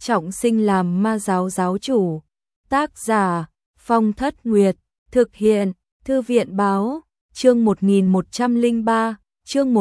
trọng sinh làm ma giáo giáo chủ. Tác giả Phong Thất Nguyệt, thực hiện Thư viện báo, chương 1103, chương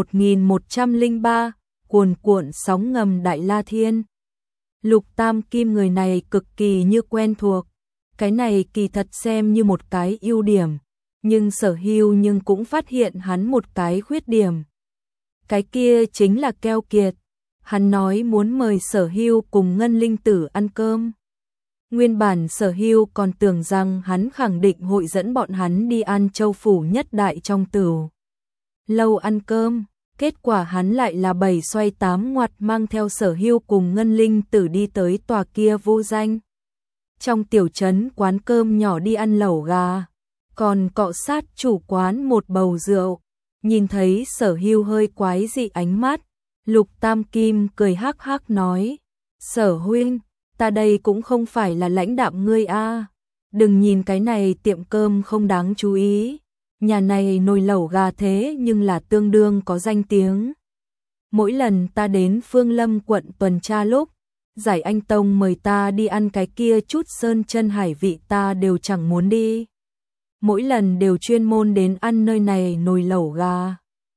1103, cuồn cuộn sóng ngầm Đại La Thiên. Lục Tam Kim người này cực kỳ như quen thuộc, cái này kỳ thật xem như một cái ưu điểm, nhưng Sở Hưu nhưng cũng phát hiện hắn một cái khuyết điểm. Cái kia chính là keo kiệt. Hắn nói muốn mời Sở Hưu cùng Ngân Linh Tử ăn cơm. Nguyên bản Sở Hưu còn tưởng rằng hắn khẳng định hội dẫn bọn hắn đi ăn Châu Phủ nhất đại trong Tửu lâu ăn cơm, kết quả hắn lại là 7 xoay 8 ngoặt mang theo Sở Hưu cùng Ngân Linh Tử đi tới tòa kia vô danh trong tiểu trấn quán cơm nhỏ đi ăn lẩu gà, còn cọ sát chủ quán một bầu rượu. Nhìn thấy Sở Hưu hơi quái dị ánh mắt, Lục Tam Kim cười hắc hắc nói: Sở huynh, ta đây cũng không phải là lãnh đạm ngươi a. Đừng nhìn cái này tiệm cơm không đáng chú ý, nhà này nồi lẩu gà thế nhưng là tương đương có danh tiếng. Mỗi lần ta đến Phương Lâm quận tuần tra lúc, Giải Anh Tông mời ta đi ăn cái kia chút sơn chân hải vị ta đều chẳng muốn đi. Mỗi lần đều chuyên môn đến ăn nơi này nồi lẩu gà.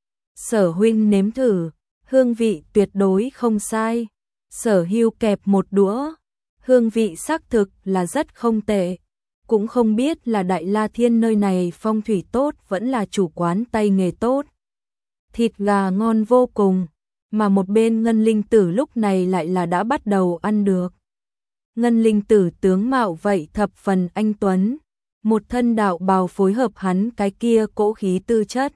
Sở huynh nếm thử, hương vị tuyệt đối không sai. Sở Hưu kẹp một đũa, hương vị xác thực là rất không tệ. Cũng không biết là Đại La Thiên nơi này phong thủy tốt vẫn là chủ quán tay nghề tốt. Thịt gà ngon vô cùng, mà một bên Ngân Linh Tử lúc này lại là đã bắt đầu ăn được. Ngân Linh Tử tướng mạo vậy thập phần anh tuấn, một thân đạo bào phối hợp hắn cái kia cỗ khí tư chất,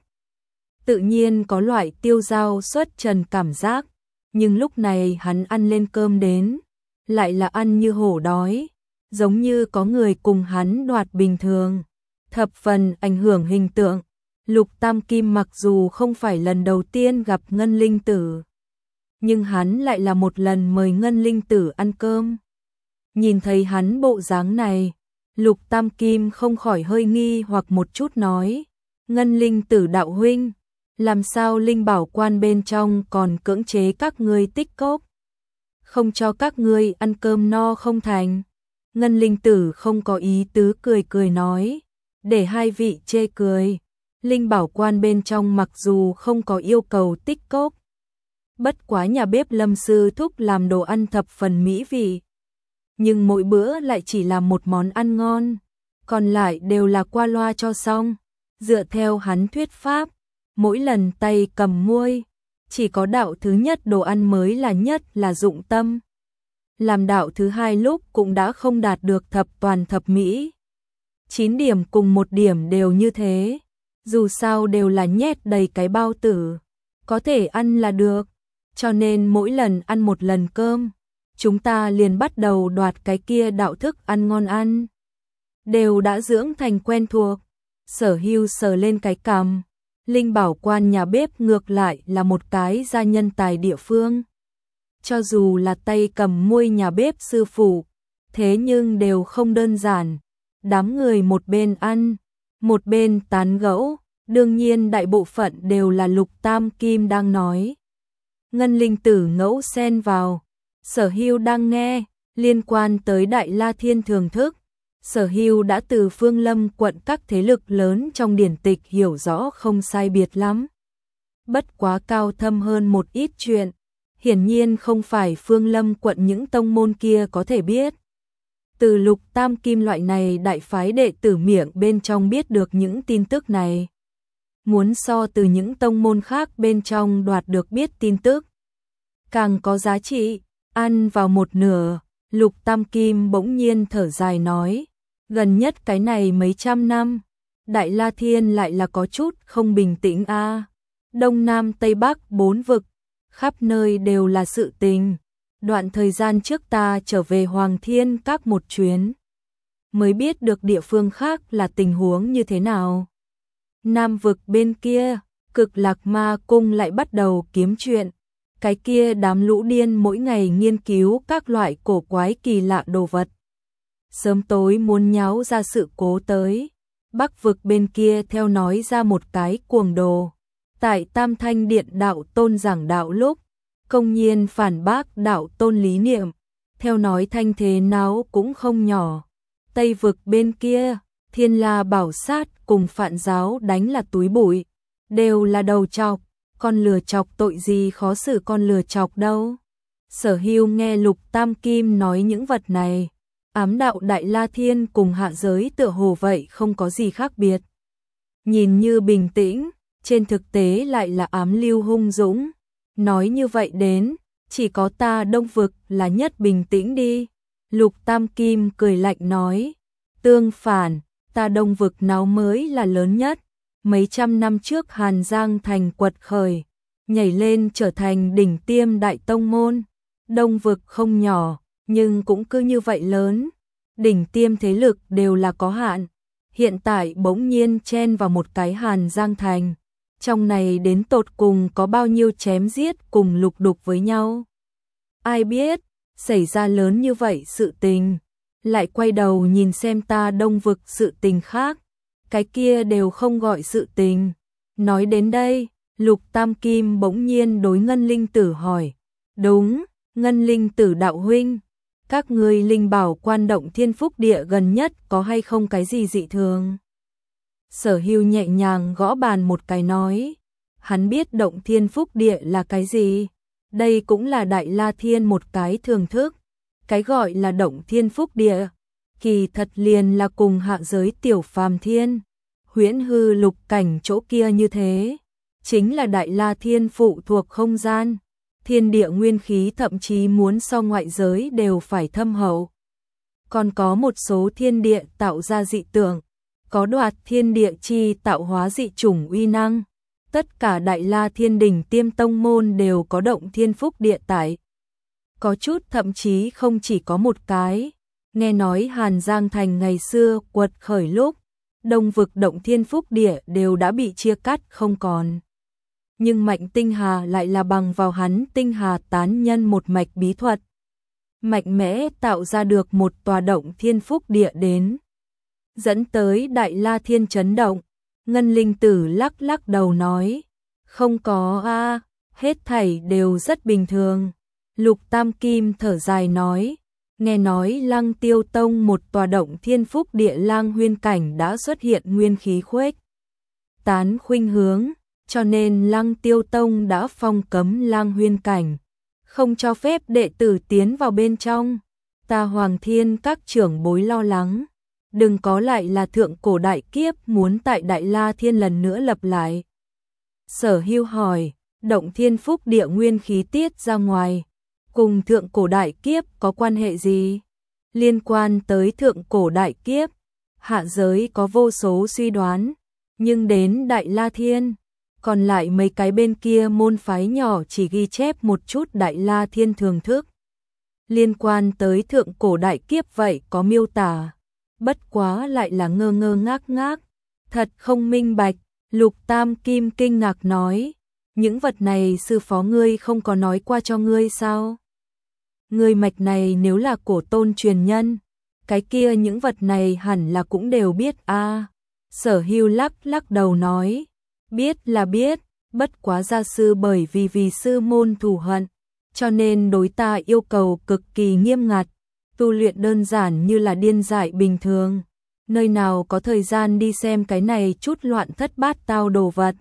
tự nhiên có loại tiêu dao xuất trần cảm giác, nhưng lúc này hắn ăn lên cơm đến, lại là ăn như hổ đói, giống như có người cùng hắn đoạt bình thường, thập phần ảnh hưởng hình tượng. Lục Tam Kim mặc dù không phải lần đầu tiên gặp Ngân Linh Tử, nhưng hắn lại là một lần mời Ngân Linh Tử ăn cơm. Nhìn thấy hắn bộ dáng này, Lục Tam Kim không khỏi hơi nghi hoặc một chút nói: Ngân Linh Tử đạo huynh, làm sao Linh Bảo Quan bên trong còn cưỡng chế các ngươi tích cóp, không cho các ngươi ăn cơm no không thành? Ngân Linh Tử không có ý tứ cười cười nói, để hai vị chê cười. Linh Bảo Quan bên trong mặc dù không có yêu cầu tích cóp, bất quá nhà bếp Lâm sư thúc làm đồ ăn thập phần mỹ vị, nhưng mỗi bữa lại chỉ làm một món ăn ngon, còn lại đều là qua loa cho xong. Dựa theo hắn thuyết pháp, mỗi lần tay cầm muôi, chỉ có đạo thứ nhất đồ ăn mới là nhất là dụng tâm. Làm đạo thứ hai lúc cũng đã không đạt được thập toàn thập mỹ. 9 điểm cùng 1 điểm đều như thế, dù sao đều là nhét đầy cái bao tử, có thể ăn là được, cho nên mỗi lần ăn một lần cơm, chúng ta liền bắt đầu đoạt cái kia đạo thức ăn ngon ăn. Đều đã dưỡng thành quen thuộc. Sở Hưu sờ lên cái cằm, Linh Bảo Quan nhà bếp ngược lại là một cái gia nhân tài địa phương. Cho dù là tay cầm muôi nhà bếp sư phụ, thế nhưng đều không đơn giản. Đám người một bên ăn, một bên tán gẫu, đương nhiên đại bộ phận đều là Lục Tam Kim đang nói. Ngân Linh Tử ngẫu xen vào, Sở Hưu đang nghe, liên quan tới Đại La Thiên thưởng thức. Sở Hưu đã từ Phương Lâm quận các thế lực lớn trong điển tịch hiểu rõ không sai biệt lắm. Bất quá cao thâm hơn một ít chuyện, hiển nhiên không phải Phương Lâm quận những tông môn kia có thể biết. Từ Lục Tam Kim loại này đại phái đệ tử miệng bên trong biết được những tin tức này, muốn so từ những tông môn khác bên trong đoạt được biết tin tức càng có giá trị. Ăn vào một nửa, Lục Tam Kim bỗng nhiên thở dài nói, gần nhất cái này mấy trăm năm, Đại La Thiên lại là có chút không bình tĩnh a. Đông Nam Tây Bắc 4 vực, khắp nơi đều là sự tình. Đoạn thời gian trước ta trở về Hoàng Thiên Các một chuyến, mới biết được địa phương khác là tình huống như thế nào. Nam vực bên kia, Cực Lạc Ma Cung lại bắt đầu kiếm chuyện. Cái kia đám lũ điên mỗi ngày nghiên cứu các loại cổ quái kỳ lạ đồ vật, sớm tối muốn nháo ra sự cố tới. Bắc vực bên kia theo nói ra một cái cuồng đồ, tại Tam Thanh Điện đạo tôn giảng đạo lúc, công nhiên phản bác đạo tôn lý niệm, theo nói thanh thế nào cũng không nhỏ. Tây vực bên kia, Thiên La Bảo Sát cùng Phạn Giáo đánh là túi bụi, đều là đầu trọc, con lừa chọc tội gì khó xử con lừa chọc đâu. Sở Hưu nghe Lục Tam Kim nói những vật này, ám đạo Đại La Thiên cùng hạ giới tựa hồ vậy không có gì khác biệt. Nhìn như bình tĩnh, trên thực tế lại là ám lưu hung dũng. Nói như vậy đến, chỉ có ta Đông vực là nhất bình tĩnh đi. Lục Tam Kim cười lạnh nói, tương phản, ta Đông vực nào mới là lớn nhất. Mấy trăm năm trước Hàn Giang thành quật khởi, nhảy lên trở thành đỉnh tiêm đại tông môn. Đông vực không nhỏ, nhưng cũng cứ như vậy lớn. Đỉnh tiêm thế lực đều là có hạn. Hiện tại bỗng nhiên chen vào một cái Hàn Giang thành. Trong này đến tột cùng có bao nhiêu chém giết cùng lục đục với nhau. Ai biết, xảy ra lớn như vậy sự tình. Lại quay đầu nhìn xem ta Đông vực sự tình khác. Cái kia đều không gọi sự tình. Nói đến đây, Lục Tam Kim bỗng nhiên đối Ngân Linh Tử hỏi. Đúng, Ngân Linh Tử đạo huynh, các ngươi linh bảo quan Động Thiên Phúc Địa gần nhất có hay không cái gì dị thường? Sở Hưu nhẹ nhàng gõ bàn một cái nói. Hắn biết Động Thiên Phúc Địa là cái gì? Đây cũng là Đại La Thiên một cái thường thức. Cái gọi là Động Thiên Phúc Địa, kỳ thật liền là cùng hạ giới tiểu phàm thiên, huyễn hư lục cảnh chỗ kia như thế. Chính là Đại La Thiên phụ thuộc không gian. Thiên địa nguyên khí thậm chí muốn so ngoại giới đều phải thâm hậu. Còn có một số thiên địa tạo ra dị tượng, có đoạt thiên địa chi tạo hóa dị chủng uy năng. Tất cả Đại La Thiên đỉnh tiêm tông môn đều có Động Thiên Phúc Địa tại. Có chút thậm chí không chỉ có một cái. Nghe nói Hàn Giang thành ngày xưa quật khởi lúc, Đông vực Động Thiên Phúc Địa đều đã bị chia cắt không còn. Nhưng Mạnh Tinh Hà lại là bằng vào hắn Tinh Hà tán nhân một mạch bí thuật, mạnh mẽ tạo ra được một tòa Động Thiên Phúc Địa đến, dẫn tới Đại La Thiên chấn động. Ngân Linh Tử lắc lắc đầu nói, không có a, hết thảy đều rất bình thường. Lục Tam Kim thở dài nói, nghe nói Lăng Tiêu Tông một tòa Động Thiên Phúc Địa Lang Huyên cảnh đã xuất hiện nguyên khí khuếch tán khuynh hướng, cho nên Lăng Tiêu Tông đã phong cấm Lang Huyên cảnh, không cho phép đệ tử tiến vào bên trong. Ta Hoàng Thiên các trưởng bối lo lắng, đừng có lại là thượng cổ đại kiếp muốn tại Đại La Thiên lần nữa lập lại. Sở Hưu hỏi, Động Thiên Phúc Địa nguyên khí tiết ra ngoài, cùng thượng cổ đại kiếp có quan hệ gì? Liên quan tới thượng cổ đại kiếp, hạ giới có vô số suy đoán, nhưng đến Đại La Thiên, còn lại mấy cái bên kia môn phái nhỏ chỉ ghi chép một chút Đại La Thiên thường thức. Liên quan tới thượng cổ đại kiếp vậy có miêu tả, bất quá lại là ngơ ngơ ngác ngác, thật không minh bạch. Lục Tam Kim kinh ngạc nói, những vật này sư phó ngươi không có nói qua cho ngươi sao? Ngươi mạch này nếu là cổ tôn truyền nhân, cái kia những vật này hẳn là cũng đều biết a. Sở Hưu lắc lắc đầu nói, biết là biết, bất quá gia sư bởi vì sư môn thù hận, cho nên đối ta yêu cầu cực kỳ nghiêm ngặt, tu luyện đơn giản như là điên dại bình thường, nơi nào có thời gian đi xem cái này chút loạn thất bát tao đồ vật.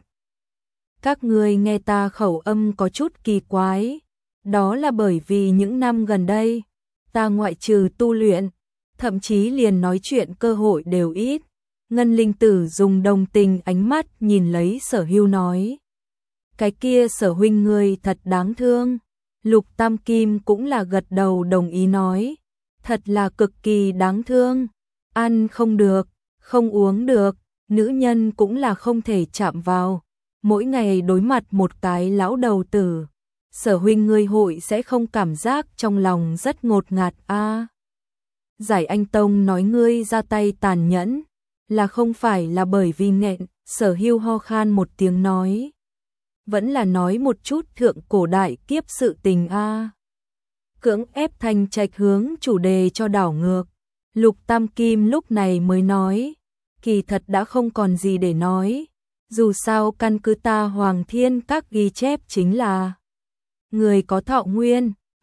Các ngươi nghe ta khẩu âm có chút kỳ quái, đó là bởi vì những năm gần đây, ta ngoại trừ tu luyện, thậm chí liền nói chuyện cơ hội đều ít. Ngân Linh Tử dùng đồng tình ánh mắt nhìn lấy Sở Hưu nói, cái kia Sở huynh ngươi thật đáng thương. Lục Tam Kim cũng là gật đầu đồng ý nói, thật là cực kỳ đáng thương, ăn không được, không uống được, nữ nhân cũng là không thể chạm vào, mỗi ngày đối mặt một cái lão đầu tử, Sở huynh ngươi hội sẽ không cảm giác trong lòng rất ngột ngạt a. Giải Anh Tông nói ngươi ra tay tàn nhẫn, là không phải là bởi vì nghẹn. Sở Hưu ho khan một tiếng nói, vẫn là nói một chút thượng cổ đại kiếp sự tình a. Cưỡng ép Thanh Trạch hướng chủ đề cho đảo ngược. Lục Tam Kim lúc này mới nói, kỳ thật đã không còn gì để nói, dù sao căn cứ ta Hoàng Thiên các ghi chép chính là người có thọ nguyên,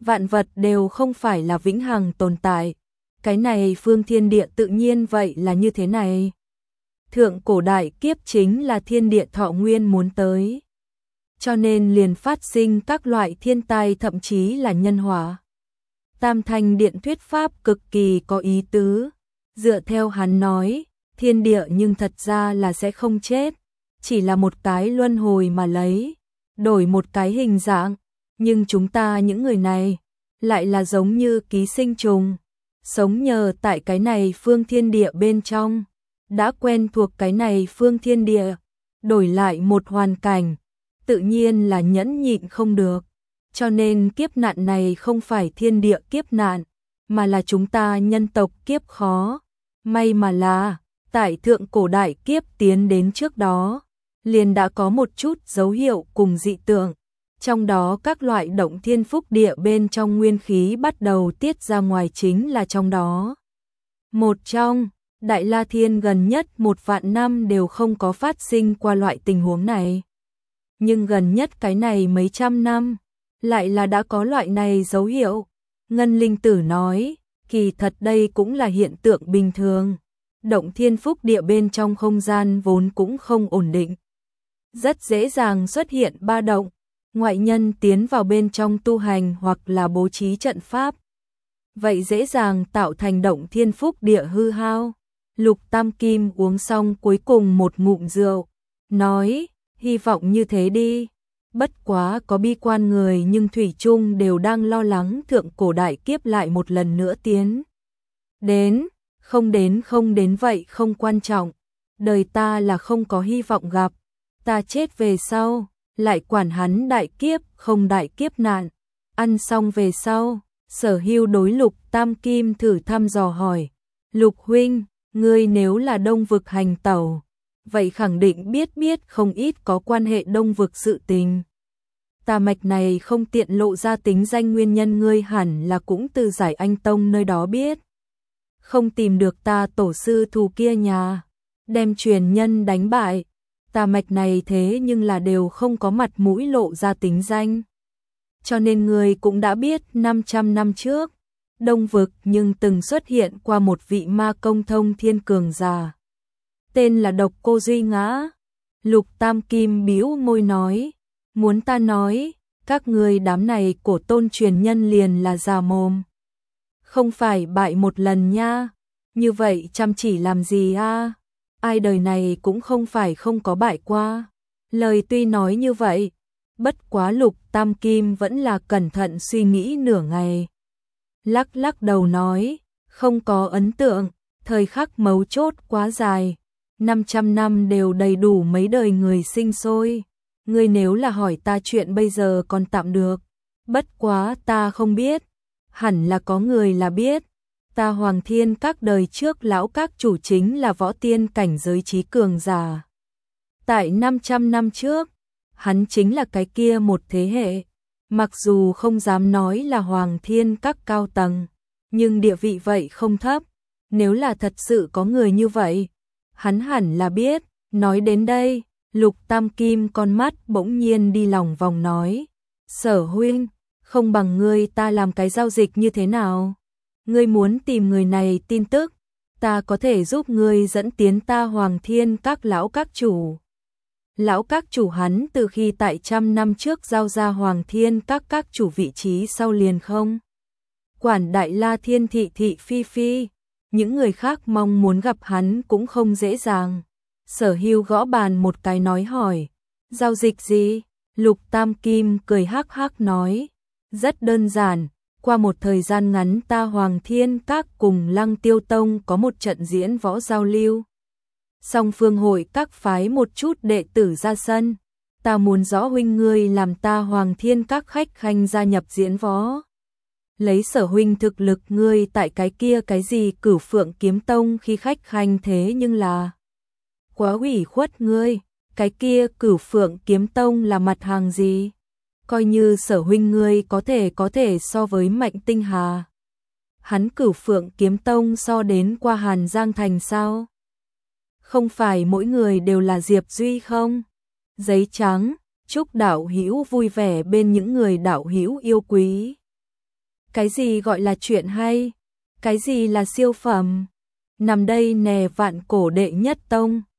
vạn vật đều không phải là vĩnh hằng tồn tại. Cái này phương thiên địa tự nhiên vậy là như thế này. Thượng cổ đại kiếp chính là thiên địa thọ nguyên muốn tới. Cho nên liền phát sinh các loại thiên tai thậm chí là nhân họa. Tam Thanh Điện thuyết pháp cực kỳ có ý tứ. Dựa theo hắn nói, thiên địa nhưng thật ra là sẽ không chết. Chỉ là một cái luân hồi mà lấy. Đổi một cái hình dạng. Nhưng chúng ta những người này lại là giống như ký sinh trùng. Sống nhờ tại cái này phương thiên địa bên trong. Đã quen thuộc cái này phương thiên địa. Đổi lại một hoàn cảnh. Tự nhiên là nhẫn nhịn không được. Cho nên kiếp nạn này không phải thiên địa kiếp nạn. Mà là chúng ta nhân tộc kiếp khó. May mà là, tại thượng cổ đại kiếp tiến đến trước đó. Liền đã có một chút dấu hiệu cùng dị tượng. Trong đó các loại động thiên phúc địa bên trong nguyên khí bắt đầu tiết ra ngoài chính là trong đó. Một trong, Đại La Thiên gần nhất 1.000 năm đều không có phát sinh qua loại tình huống này. Nhưng gần nhất cái này mấy trăm năm, lại là đã có loại này dấu hiệu. Ngân Linh Tử nói, kỳ thật đây cũng là hiện tượng bình thường. Động thiên phúc địa bên trong không gian vốn cũng không ổn định. Rất dễ dàng xuất hiện ba động. Ngoại nhân tiến vào bên trong tu hành hoặc là bố trí trận pháp. Vậy dễ dàng tạo thành động thiên phúc địa hư hao. Lục Tam Kim uống xong cuối cùng một ngụm rượu. Nói, hy vọng như thế đi. Bất quá có bi quan người nhưng thủy chung đều đang lo lắng thượng cổ đại kiếp lại một lần nữa tiến. Không đến vậy không quan trọng. Đời ta là không có hy vọng gặp. Ta chết về sau. Lại quản hắn đại kiếp không đại kiếp nạn. Ăn xong về sau, Sở Hưu đối Lục Tam Kim thử thăm dò hỏi. Lục huynh, ngươi nếu là Đông Vực hành tẩu, vậy khẳng định biết không ít có quan hệ Đông Vực sự tình. Tà mạch này không tiện lộ ra tính danh nguyên nhân, ngươi hẳn là cũng từ Giải Anh Tông nơi đó biết. Không tìm được ta tổ sư thù kia nhà, đem truyền nhân đánh bại. Tà mạch này thế nhưng là đều không có mặt mũi lộ ra tính danh. Cho nên người cũng đã biết 500 năm trước, Đông Vực nhưng từng xuất hiện qua một vị ma công thông thiên cường giả. Tên là Độc Cô Duy Ngã. Lục Tam Kim bĩu môi nói, muốn ta nói, các người đám này cổ tôn truyền nhân liền là già mồm. Không phải bại một lần nha, như vậy chăm chỉ làm gì a? Ai đời này cũng không phải không có bại qua. Lời tuy nói như vậy, bất quá Lục Tam Kim vẫn là cẩn thận suy nghĩ nửa ngày. Lắc đầu nói, không có ấn tượng, thời khắc mấu chốt quá dài. 500 năm đều đầy đủ mấy đời người sinh sôi. Ngươi nếu là hỏi ta chuyện bây giờ còn tạm được. Bất quá ta không biết, hẳn là có người là biết. Ta Hoàng Thiên các đời trước lão các chủ chính là võ tiên cảnh giới trí cường giả. Tại 500 năm trước, hắn chính là cái kia một thế hệ. Mặc dù không dám nói là Hoàng Thiên các cao tầng, nhưng địa vị vậy không thấp. Nếu là thật sự có người như vậy, hắn hẳn là biết. Nói đến đây, Lục Tam Kim con mắt bỗng nhiên đi lòng vòng nói. Sở huynh, không bằng ngươi ta làm cái giao dịch như thế nào? Ngươi muốn tìm người này tin tức, ta có thể giúp ngươi dẫn tiến ta Hoàng Thiên các lão các chủ. Lão các chủ hắn từ khi tại 100 năm trước giao ra Hoàng Thiên các chủ vị trí sau liền không quản Đại La Thiên thị thị phi phi, những người khác mong muốn gặp hắn cũng không dễ dàng. Sở Hưu gõ bàn một cái nói hỏi, giao dịch gì? Lục Tam Kim cười hắc hắc nói, rất đơn giản. Qua một thời gian ngắn ta Hoàng Thiên các cùng Lăng Tiêu Tông có một trận diễn võ giao lưu. Song phương hội các phái một chút đệ tử ra sân. Ta muốn rõ huynh ngươi làm ta Hoàng Thiên các khách khanh gia nhập diễn võ. Lấy Sở huynh thực lực ngươi tại cái kia cái gì Cửu Phượng Kiếm Tông khi khách khanh thế nhưng là quá ủy khuất ngươi. Cái kia Cửu Phượng Kiếm Tông là mặt hàng gì? Coi như Sở huynh ngươi có thể so với Mạnh Tinh Hà. Hắn Cửu Phượng Kiếm Tông so đến qua Hàn Giang Thành sao? Không phải mỗi người đều là Diệp Duy không? Giấy trắng, chúc đạo hữu vui vẻ bên những người đạo hữu yêu quý. Cái gì gọi là chuyện hay? Cái gì là siêu phẩm? Nằm đây nè vạn cổ đệ nhất tông.